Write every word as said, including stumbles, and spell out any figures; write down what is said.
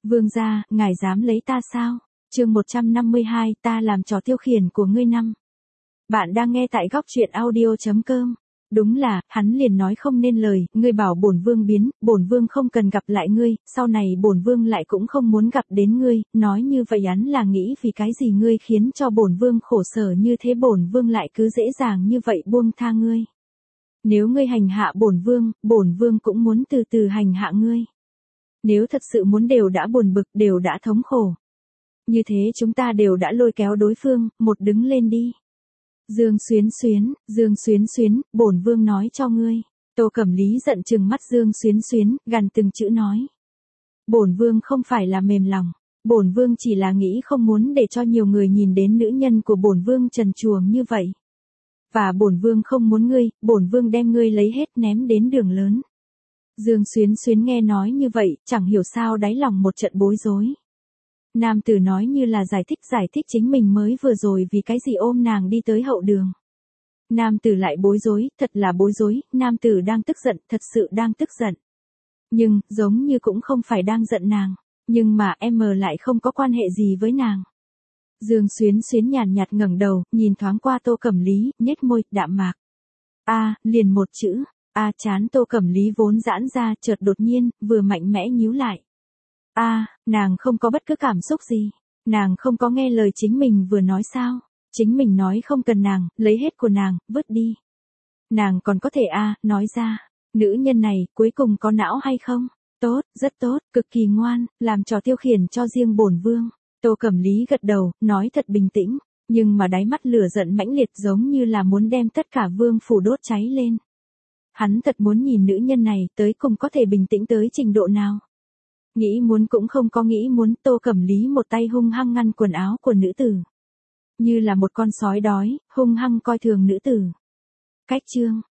Vương gia, ngài dám lấy ta sao? Chương một trăm năm mươi hai, ta làm trò tiêu khiển của ngươi năm. Bạn đang nghe tại góc truyện audio chấm com. Đúng là, hắn liền nói không nên lời, ngươi bảo bổn vương biến, bổn vương không cần gặp lại ngươi, sau này bổn vương lại cũng không muốn gặp đến ngươi, nói như vậy hắn là nghĩ vì cái gì ngươi khiến cho bổn vương khổ sở như thế, bổn vương lại cứ dễ dàng như vậy buông tha ngươi. Nếu ngươi hành hạ bổn vương, bổn vương cũng muốn từ từ hành hạ ngươi. Nếu thật sự muốn đều đã buồn bực, đều đã thống khổ. Như thế chúng ta đều đã lôi kéo đối phương, một đứng lên đi. Dương Xuyến Xuyến, Dương Xuyến Xuyến, bổn vương nói cho ngươi. Tô Cẩm Lý giận chừng mắt Dương Xuyến Xuyến, gằn từng chữ nói. Bổn vương không phải là mềm lòng, bổn vương chỉ là nghĩ không muốn để cho nhiều người nhìn đến nữ nhân của bổn vương trần truồng như vậy. Và bổn vương không muốn ngươi, bổn vương đem ngươi lấy hết ném đến đường lớn. Dương Xuyến Xuyến nghe nói như vậy, chẳng hiểu sao đáy lòng một trận bối rối. Nam tử nói như là giải thích giải thích chính mình mới vừa rồi vì cái gì ôm nàng đi tới hậu đường. Nam tử lại bối rối, thật là bối rối, nam tử đang tức giận, thật sự đang tức giận. Nhưng, giống như cũng không phải đang giận nàng, nhưng mà em lại không có quan hệ gì với nàng. Dương Xuyến Xuyến nhàn nhạt ngẩng đầu, nhìn thoáng qua Tô Cẩm Lý, nhếch môi, đạm mạc. A, liền một chữ, a chán Tô Cẩm Lý vốn giãn ra, chợt đột nhiên, vừa mạnh mẽ nhíu lại. A, à, nàng không có bất cứ cảm xúc gì. Nàng không có nghe lời chính mình vừa nói sao. Chính mình nói không cần nàng, lấy hết của nàng, vứt đi. Nàng còn có thể a à, nói ra. Nữ nhân này, cuối cùng có não hay không? Tốt, rất tốt, cực kỳ ngoan, làm trò tiêu khiển cho riêng bổn vương. Tô Cẩm Lý gật đầu, nói thật bình tĩnh. Nhưng mà đáy mắt lửa giận mãnh liệt giống như là muốn đem tất cả vương phủ đốt cháy lên. Hắn thật muốn nhìn nữ nhân này tới cùng có thể bình tĩnh tới trình độ nào. Nghĩ muốn cũng không có nghĩ muốn, Tô Cẩm Lý một tay hung hăng ngăn quần áo của nữ tử. Như là một con sói đói, hung hăng coi thường nữ tử. Cách chương,